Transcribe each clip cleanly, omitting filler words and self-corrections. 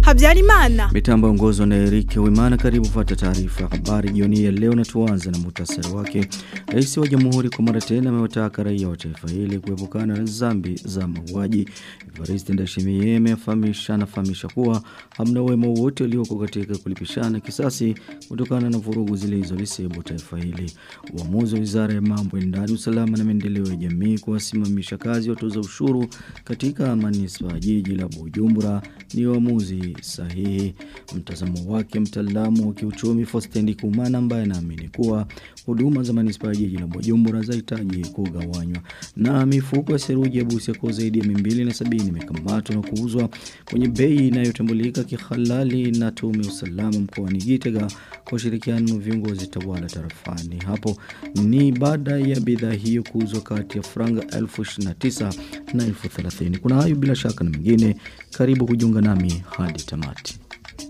Habyarimana. Mitambo ongozwa na Eric Wimana. Karibu fuata taarifa ya habari jioni ya leo, na tuanze na muhtasari wake. Rais wa Jamhuri kwa mara tena amewataka raia wa taifa hili kuepukana na dhambi za mauaji. Evariste Ndayishimiye anafahamisha kuwa hamna wema wote ulioko katika kulipishana kisasi kutokana na vurugu zilizolisibu taifa hili. Uamuzi wa Wizara ya Mambo ya Ndani, Usalama na Maendeleo ya Jamii kuwasimamisha kazi watoza ushuru katika manispaa ya jiji la Bujumbura ni uamuzi sahihi. Mtazamo wake mtaalamu wa kiuchumi Faustin Ndikumana, ambaye anaamini kuwa huduma za manispaa ya jiji la Bujumbura zahitaji kugawanywa. Na mifuko ya saruji ya Busiako zaidi ya 270 imekamatwa na kuuzwa kwenye bei inayotambulika kihalali na Tume ya Usalama mkoani Gitega kwa ushirikiano na viongozi tawala tarafani. Hapo ni baada ya bidhaa hiyo kuuzwa kati ya franga 29,000 na 30,000. Kuna hayo bila shaka na mengine, karibu kujiunga nami hadi tamati.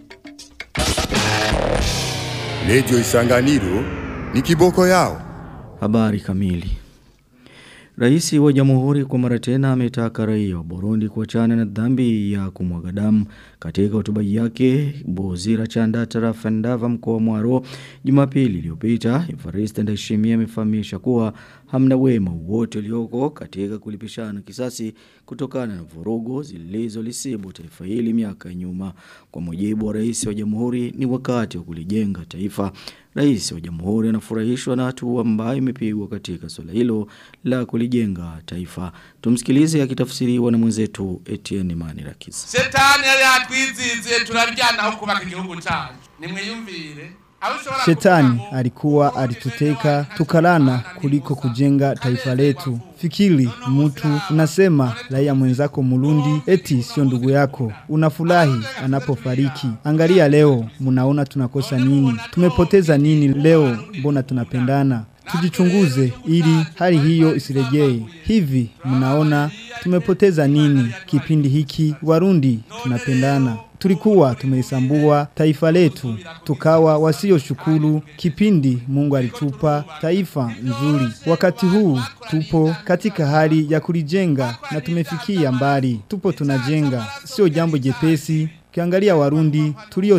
Radio Isanganiro ni kiboko yao. Habari kamili. Rais wa Jamhuri kwa mara tena ametaka raia wa Burundi kuachana na dhambi ya kumwaga damu. Katika hotuba yake Bozira Chanda tarafa Ndava mkoa wa Mwaro Jumapili iliyopita, Evariste Ndayishimiye amefahamisha kuwa hamna wema wote ulioko katika kulipishana kisasi kutokana na vurugu zilizolisibu taifa hili miaka nyuma. Kwa mujibu wa rais wa Jamhuri, ni wakati wa kulijenga taifa. Rais wa Jamhuri anafurahishwa na hatua ambayo imepigwa katika swala hilo la kulijenga taifa. Tumsikilize akitafsiriwa na mwenzetu Etienne Manirakisa. Shetani yatwizize turaryana aho kubaka igihugu cyacu. Nimwiyumvire. Shetani alikuwa alituteka tukalana kuliko kujenga taifa letu. Fikiri mtu unasema raia mwenzako Murundi eti sio ndugu yako. Unafurahi anapofariki. Angalia leo, mnaona tunakosa nini? Tumepoteza nini leo? Mbona tunapendana? Tujichunguze ili hali hiyo isirejee. Hivi mnaona tumepoteza nini kipindi hiki? Warundi tunapendana. Tulikuwa tumeisambua taifa letu, tukawa wasio shukuru kipindi Mungu alitupa taifa nzuri. Wakati huu tupo katika hali ya kulijenga na tumefikia mbali. Tupo tunajenga, sio jambo jepesi. Kiangalia Warundi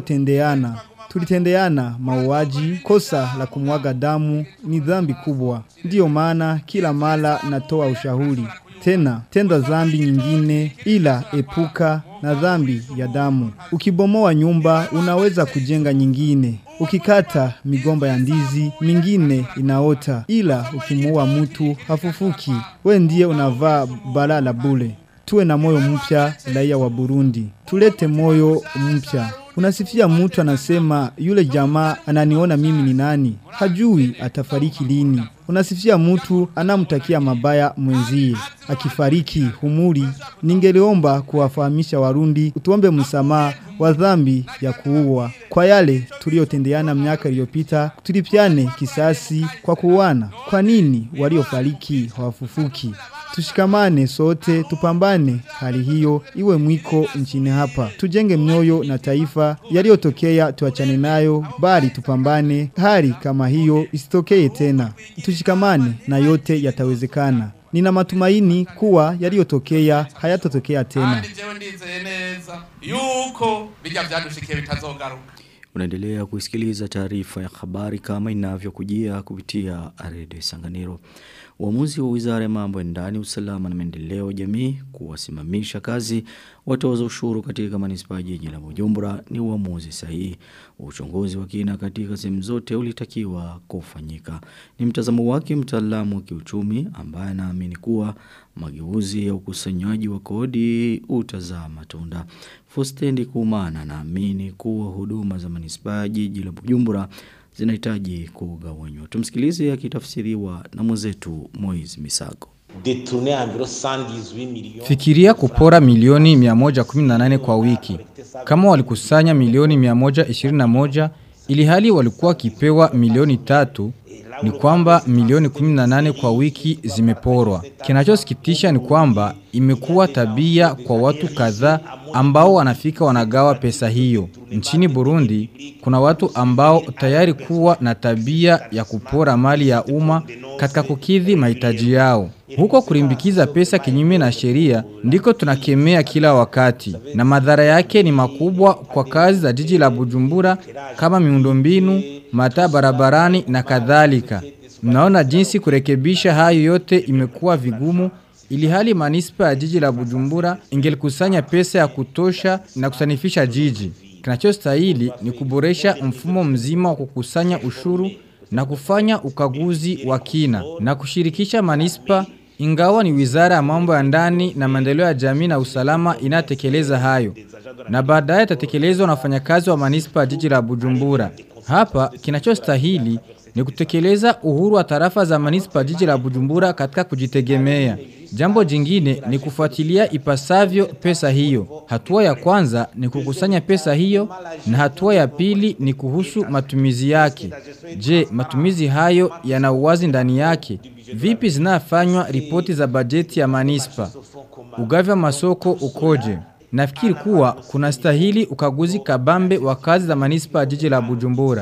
tulitendeana mauaji, kosa la kumwaga damu ni dhambi kubwa. Ndiyo maana kila mara natoa ushauri. Tenda dhambi nyingine ila epuka na dhambi ya damu. Ukibomoa nyumba unaweza kujenga nyingine. Ukikata migomba ya ndizi mingine inaota, ila ukimuua mtu hafufuki. We ndiye unavaa balala bure. Tuwe na moyo mpya raia wa Burundi. Tulete moyo mpya. Unasifia mtu anasema yule jamaa ananiona mimi ni nani? Hajui atafariki lini. Unasifia mtu anamtakia mabaya mwenzie. Akifariki humuri. Ningeliomba kuwafahamisha Warundi tuombe msamaha wa dhambi ya kuua. Kwa yale tuliotendeana miaka iliyopita, tulipiane kisasi kwa kuuana. Kwa nini waliofariki hawafufuki? Tushikamane sote, tupambane hali hiyo iwe mwiko nchini hapa. Tujenge mioyo na taifa, yaliyotokea tuachane nayo, bali tupambane hali kama hiyo isitokee tena. Tushikamane na yote yatawezekana. Nina matumaini kuwa yaliyotokea hayatotokea tena. Yuko bijya byadushikiye bitazogaruka. Unaendelea kusikiliza taarifa ya habari kama inavyokujia kupitia Radio Isanganiro. Uamuzi wa Wizara ya Mambo ya Ndani, Usalama na Maendeleo ya Jamii kuwasimamisha kazi watoza ushuru katika manispaa ya jiji la Bujumbura ni uamuzi sahihi. Uchunguzi wa kina katika sehemu zote ulitakiwa kufanyika. Ni mtazamo wake mtaalamu wa kiuchumi, ambaye anaamini kuwa mageuzi ya ukusanyaji wa kodi utazaa matunda. Faustin Ndikumana anaamini kuwa huduma za manispaa ya jiji la Bujumbura zinahitaji kugawanywa. Tumsikilize akitafsiriwa na mwenzetu Moiz Misago. Fikiria kupora milioni 118 kwa wiki. Kama walikusanya milioni 121 ili hali walikuwa kipewa milioni 3, ni kwamba milioni 18 kwa wiki zimeporwa. Kinachosikitisha ni kwamba imekuwa tabia kwa watu kadhaa ambao wanafika wanagawa pesa hiyo. Nchini Burundi kuna watu ambao tayari kuwa na tabia ya kupora mali ya umma katika kukidhi mahitaji yao. Huko kulimbikiza pesa kinyume na sheria ndiko tunakemea kila wakati, na madhara yake ni makubwa kwa kazi za jiji la Bujumbura kama miundombinu, mataa barabarani na kadhalika. Mnaona jinsi kurekebisha hayo yote imekuwa vigumu, ili hali manispa ya jiji la Bujumbura ingelikusanya pesa ya kutosha na kusanifisha jiji. Kinachostahili ni kuboresha mfumo mzima wa kukusanya ushuru na kufanya ukaguzi wa kina na kushirikisha manispa, ingawa ni wizara ya mambo ya ndani na maendeleo ya jamii na usalama inatekeleza hayo, na baadaye tatekelezwa na wafanyakazi wa manispa jiji la Bujumbura. Hapa kinachostahili ni kutekeleza uhuru wa tarafa za manispa jiji la Bujumbura katika kujitegemea. Jambo jingine ni kufuatilia ipasavyo pesa hiyo. Hatua ya kwanza ni kukusanya pesa hiyo, na hatua ya pili ni kuhusu matumizi yake. Je, matumizi hayo yana uwazi ndani yake? Vipi zinafanywa ripoti za bajeti ya manispa? Ugavi wa masoko ukoje? Nafikiri kuwa kuna stahili ukaguzi kabambe wa kazi za manispa jiji la Bujumbura.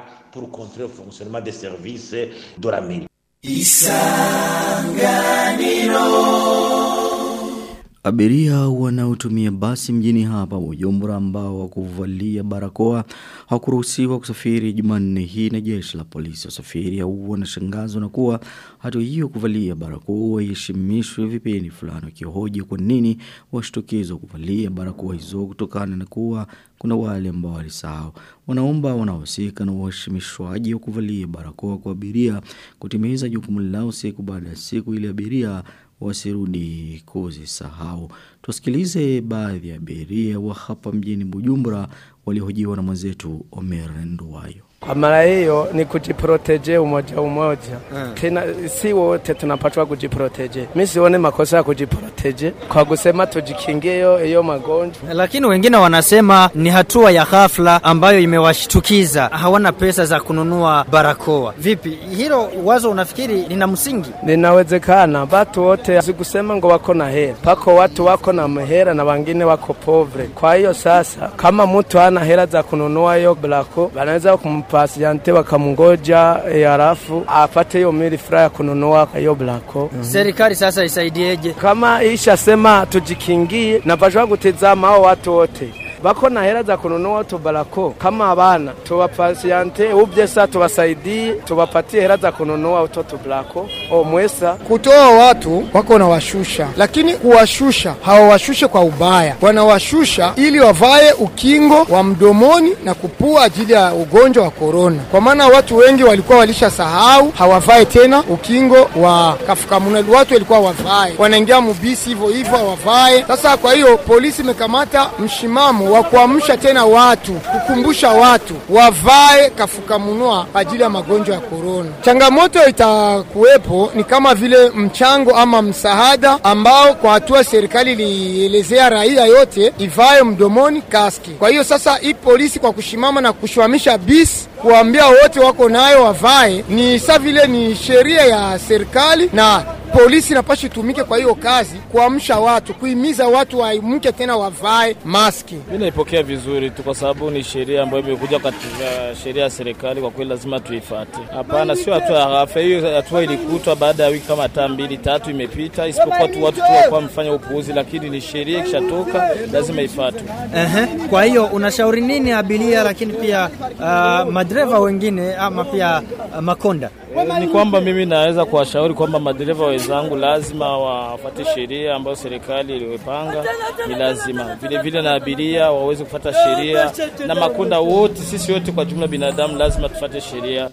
Abiria wanaotumia basi mjini hapa Bujumbura ambao hawakuvalia barakoa hawakuruhusiwa kusafiri Jumanne hii na jeshi la polisi. Wasafiri wanashangazwa na kuwa hatua hiyo kuvalia barakoa iheshimishwe vipindi fulani, wakihoji kwa nini washtukizwa kuvalia barakoa hizo kutokana na kuwa kuna wale ambao walisahau. Wanaomba wanaohusika na uheshimishwaji wa kuvalia barakoa kwa abiria kutimiza jukumu lao siku baada ya siku ili abiria wasirudi kuzisahau. Tusikilize baadhi ya abiria wa hapa mjini Bujumbura waliohojiwa na mwenzetu Omer Nduwayo. Kwa mara hiyo ni kujiproteje umoja. Tena si wote tunapaswa kujiproteje. Mimi sione makosa ya kujiproteje kwa kusema tujikingie hiyo magonjwa. Lakini wengine wanasema ni hatua ya ghafla ambayo imewashtukiza. Hawana pesa za kununua barakoa. Vipi? Hilo wazo unafikiri lina msingi? Linawezekana. Watu wote sikusema ngo wako na hela. Pako watu wako na mahera na wengine wako povre. Kwa hiyo sasa kama mtu hana hela za kununua hiyo barakoa, wanaweza pasiante wakamngoja halafu apate hiyo milifra ya kununua hiyo blanco. Serikali sasa isaidieje? Kama ishasema tujikingie na bashwa kutizama hao watu wote bako na hela za kununua tu barako kama abana tuwapasiante ubyesa tuwasaidie tuwapatie hela za kununua utoto barako o mwesa. Kutoa watu wako na washusha, lakini kuwashusha hawawashushe kwa ubaya, wanawashusha ili wavae ukingo wa mdomoni na kupua ajili ya ugonjwa wa corona. Kwa maana watu wengi walikuwa walishasahau, hawavae tena ukingo wa kafukamuna. Watu walikuwa wavae, wanaingia mubisi hivyo hawavae. Sasa kwa hiyo polisi imekamata mshimamo wa kuamsha tena watu, kukumbusha watu wavae kafukamunua ajili ya magonjwa ya corona. Changamoto itakuwepo ni kama vile mchango ama msaada ambao kwa hatua serikali ilielezea raia yote ivae mdomoni kaski. Kwa hiyo sasa hii polisi kwa kushimama na kushwamisha bisi kuambia wote wako nayo wavae, ni sa vile ni sheria ya serikali na polisi inapaswa itumike kwa hiyo kazi, kuamsha watu, kuhimiza watu waamke tena wavae maski. Mimi naipokea vizuri tu kwa sababu ni sheria ambayo imekuja katika sheria ya serikali, kwa kweli lazima tuifuate. Hapana, sio hatua ya ghafla. Hiyo hatua ilikutwa baada ya wiki kama 2-3 imepita, isipokuwa tu watu tu kwa mfanya upuuzi, lakini ni sheria ikishatoka lazima ifuatwe. Kwa hiyo unashauri nini abiria lakini pia madereva wengine ama pia makonda? Ni kwamba mimi naweza kuwashauri kwamba madereva wenzangu lazima wafuate sheria ambayo serikali iliyopanga, ni lazima. Vile na abiria waweze kufuata sheria, na makonda wote, sisi wote kwa jumla binadamu lazima tufuate sheria.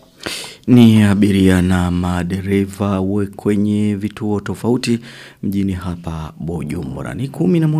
Ni abiria na madereva kwenye vituo tofauti mjini hapa Bujumbura. Ni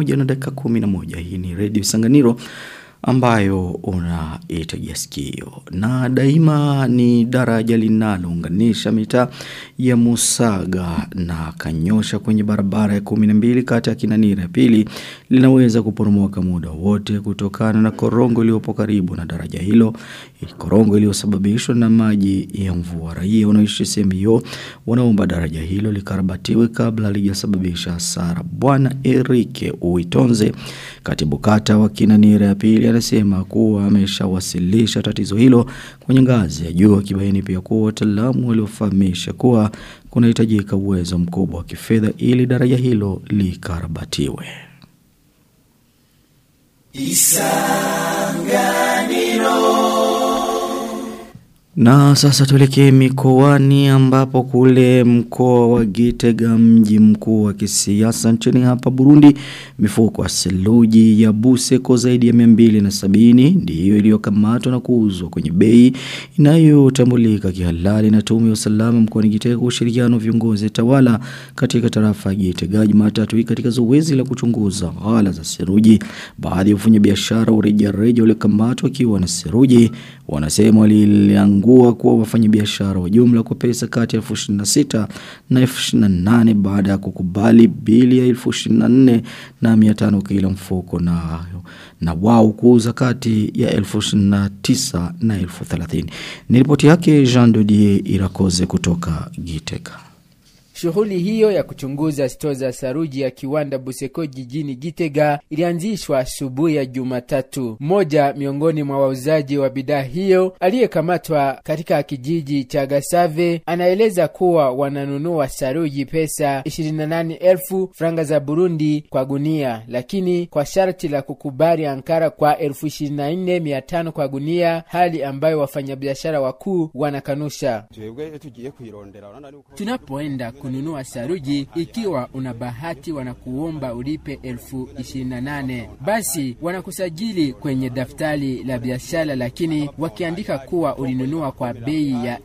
11:11. Hii ni Radio Isanganiro ambayo unaitegea sikio. Na daima ni daraja linalounganisha mitaa ya Musaga na Kanyosha kwenye barabara ya 12 kati ya Kinanira ya pili linaweza kuporomoka muda wote kutokana na korongo iliyopo karibu na daraja hilo. korongo iliyosababishwa na maji ya mvua. Raia wanaoishi sehemu hiyo wanaomba daraja hilo likarabatiwe kabla halijasababisha hasara. Bwana Erike Uitonze, katibu kata wa Kinanira ya pili, anasema kuwa ameshawasilisha tatizo hilo kwenye ngazi ya juu, akibaini pia kuwa wataalamu waliofahamisha kuwa kunahitajika uwezo mkubwa wa kifedha ili daraja hilo likarabatiwe. Na sasa tuelekee mikoani, ambapo kule mkoa wa Gitega, mji mkuu wa kisiasa nchini hapa Burundi, mifuko ya seluji ya Buseko zaidi ya 270 ndiyo iliyokamatwa na kuuzwa kwenye bei inayotambulika kihalali na tume ya usalama mkoani Gitega kwa ushirikiano na viongozi tawala katika tarafa ya Gitega Jumatatu katika zoezi la kuchunguza ghala za seruji. Baadhi ya wafanyabiashara wa rejareja waliokamatwa wakiwa na seruji wanasema waliangua kuwa wafanyabiashara wa jumla kwa pesa kati ya 26,000 na 28,000 baada ya kukubali bili ya 24,500 kila mfuko na wao kuuza kati ya 29,000 na 30,000. Ni ripoti yake Jean Dodier Irakoze kutoka Gitega. Shughuli hiyo ya kuchunguza stoo za saruji ya kiwanda Buseko jijini Gitega ilianzishwa asubuhi ya Jumatatu. Mmoja miongoni mwa wauzaji wa bidhaa hiyo aliyekamatwa katika kijiji cha Gasave anaeleza kuwa wananunua saruji pesa 28,000 franga za Burundi kwa gunia, lakini kwa sharti la kukubali ankara kwa 24,500 kwa gunia, hali ambayo wafanyabiashara wakuu wanakanusha. Tunapoenda kununua saruji, ikiwa una bahati wanakuomba ulipe 28,000. Basi wanakusajili kwenye daftari la biashara, lakini wakiandika kuwa ulinunua kwa bei ya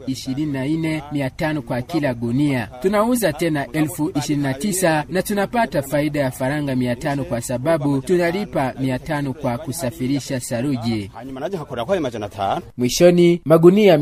24,500 kwa kila gunia. Tunauza tena 29,000 na tunapata faida ya faranga 500 kwa sababu tunalipa 500 kwa kusafirisha saruji. Mwishoni magunia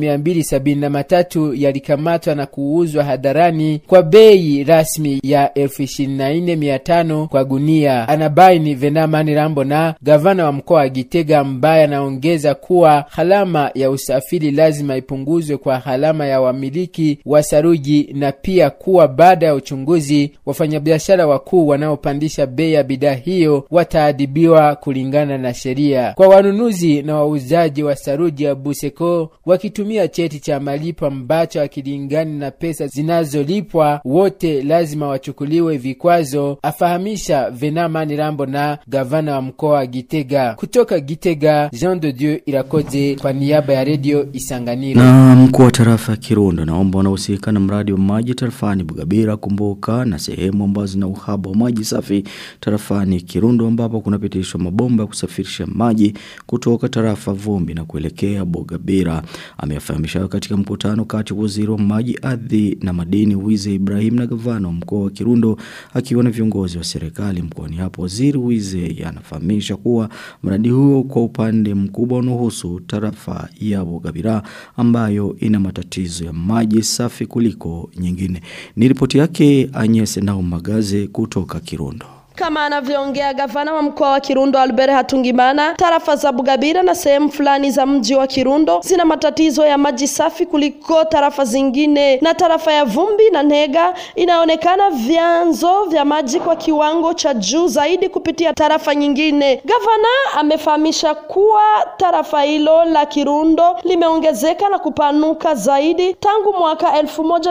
273 yalikamatwa na kuuzwa hadarani kwa bei rasmi ya 24,500 kwa gunia. Anabaini Venamani Rambo na gavana wa mkoa wa Gitega, ambaye anaongeza kuwa gharama ya usafiri lazima ipunguzwe kwa gharama ya wamiliki wa saruji, na pia kuwa baada ya uchunguzi wafanyabiashara wakuu wanaopandisha bei ya bidhaa hiyo wataadhibiwa kulingana na sheria. Kwa wanunuzi na wauzaji wa saruji ya Buseko wakitumia cheti cha malipo ambacho hakilingani na pesa zinazolipwa, wote lazima wachukuliwe vikwazo, afahamisha Venamani Rambo na gavana wa mkoa wa Gitega. Kutoka Gitega, Jean de Dieu Irakoze kwa niaba ya Radio Isanganiro. Na mkuu wa tarafa ya Kirundo naomba wanahusika na mradi wa maji tarafani Bugabira kumbuka na sehemu ambazo zina uhaba wa maji safi tarafani Kirundo, ambapo kunapitishwa mabomba ya kusafirisha maji kutoka tarafa Vumbi na kuelekea Bugabira. Ameyafahamisha katika mkutano kati ya waziri wa maji, ardhi na madini Wize Ibrahim na gavana wa mkoa wa Kirundo akiwa na viongozi wa serikali mkoani hapo. Waziri Wize anafahamisha kuwa mradi huo kwa upande mkubwa unahusu tarafa ya Bugabira ambayo ina matatizo ya maji safi kuliko nyingine. Ni ripoti yake Anyese Nao Magaze kutoka Kirundo. Kama anavyoongea gavana wa mkoa wa Kirundo Albert Hatungimana, tarafa za Bugabira na sehemu fulani za mji wa Kirundo zina matatizo ya maji safi kuliko tarafa zingine, na tarafa ya Vumbi na Ntega inaonekana vyanzo vya maji kwa kiwango cha juu zaidi kupitia tarafa nyingine. Gavana amefahamisha kuwa tarafa hilo la Kirundo limeongezeka na kupanuka zaidi tangu mwaka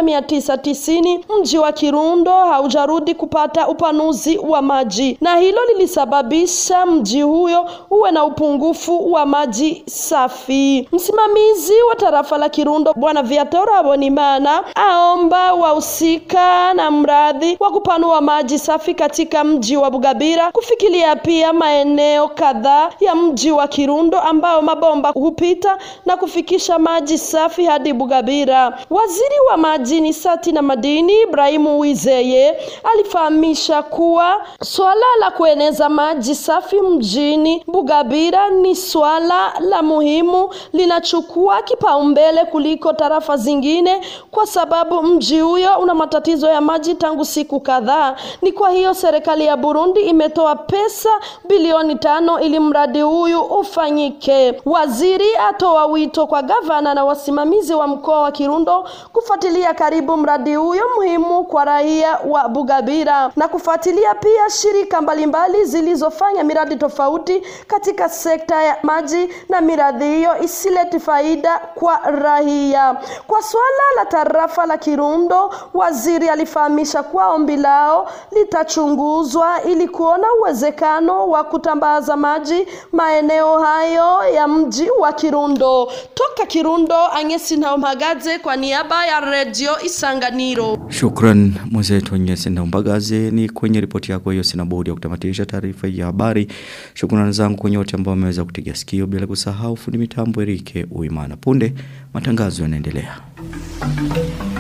1990. Mji wa Kirundo haujarudi kupata upanuzi wa maji, na hilo lilisababisha mji huyo uwe na upungufu wa maji safi. Msimamizi wa tarafa la Kirundo Bwana Viatora Abonimana aomba wahusika na mradi wa kupanua maji safi katika mji wa Bugabira kufikiria pia maeneo kadhaa ya mji wa Kirundo ambao mabomba hupita na kufikisha maji safi hadi Bugabira. Waziri wa maji, nishati na madini Ibrahim Wizeye alifahamisha kuwa Swala la kueneza maji safi mjini Bugabira ni swala la muhimu, linachukua kipaumbele kuliko tarafa zingine kwa sababu mji huyo una matatizo ya maji tangu siku kadhaa. Ni kwa hiyo serikali ya Burundi imetoa pesa bilioni 5 ili mradi huyu ufanyike. Waziri atoa wito kwa gavana na wasimamizi wa mkoa wa Kirundo kufuatilia karibu mradi huyo muhimu kwa raia wa Bugabira na kufuatilia pia shirika mbalimbali zilizofanya miradi tofauti katika sekta ya maji na miradi hiyo isilete faida kwa raia. Kwa swala la tarafa la Kirundo, waziri alifahamisha kwa ombi lao litachunguzwa ili kuona uwezekano wa kutambaza maji maeneo hayo ya mji wa Kirundo. Toka Kirundo, Anyesi Ntaompagaze kwa niaba ya Radio Isanganiro. Shukran mwenzetu Anyesi Ntaompagaze. Ni kwenye ripoti yako hiyo sina budi ya kutamatisha taarifa ya habari. Shukrani zangu kwa nyote ambao wameweza kutega sikio, bila kusahau fundi mitambo Erike Uimana. Punde matangazo yanaendelea.